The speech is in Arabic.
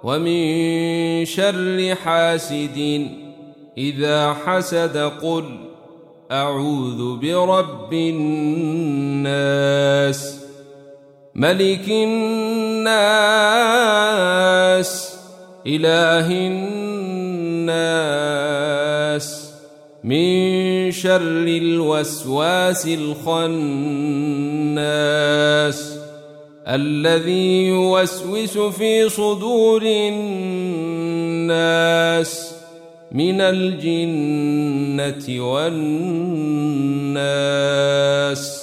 ومن شر حاسد إذا حسد قل أعوذ برب الناس ملك الناس إله الناس من شر الوسواس الخناس الذي يوسوس في صدور الناس من الجنة والناس.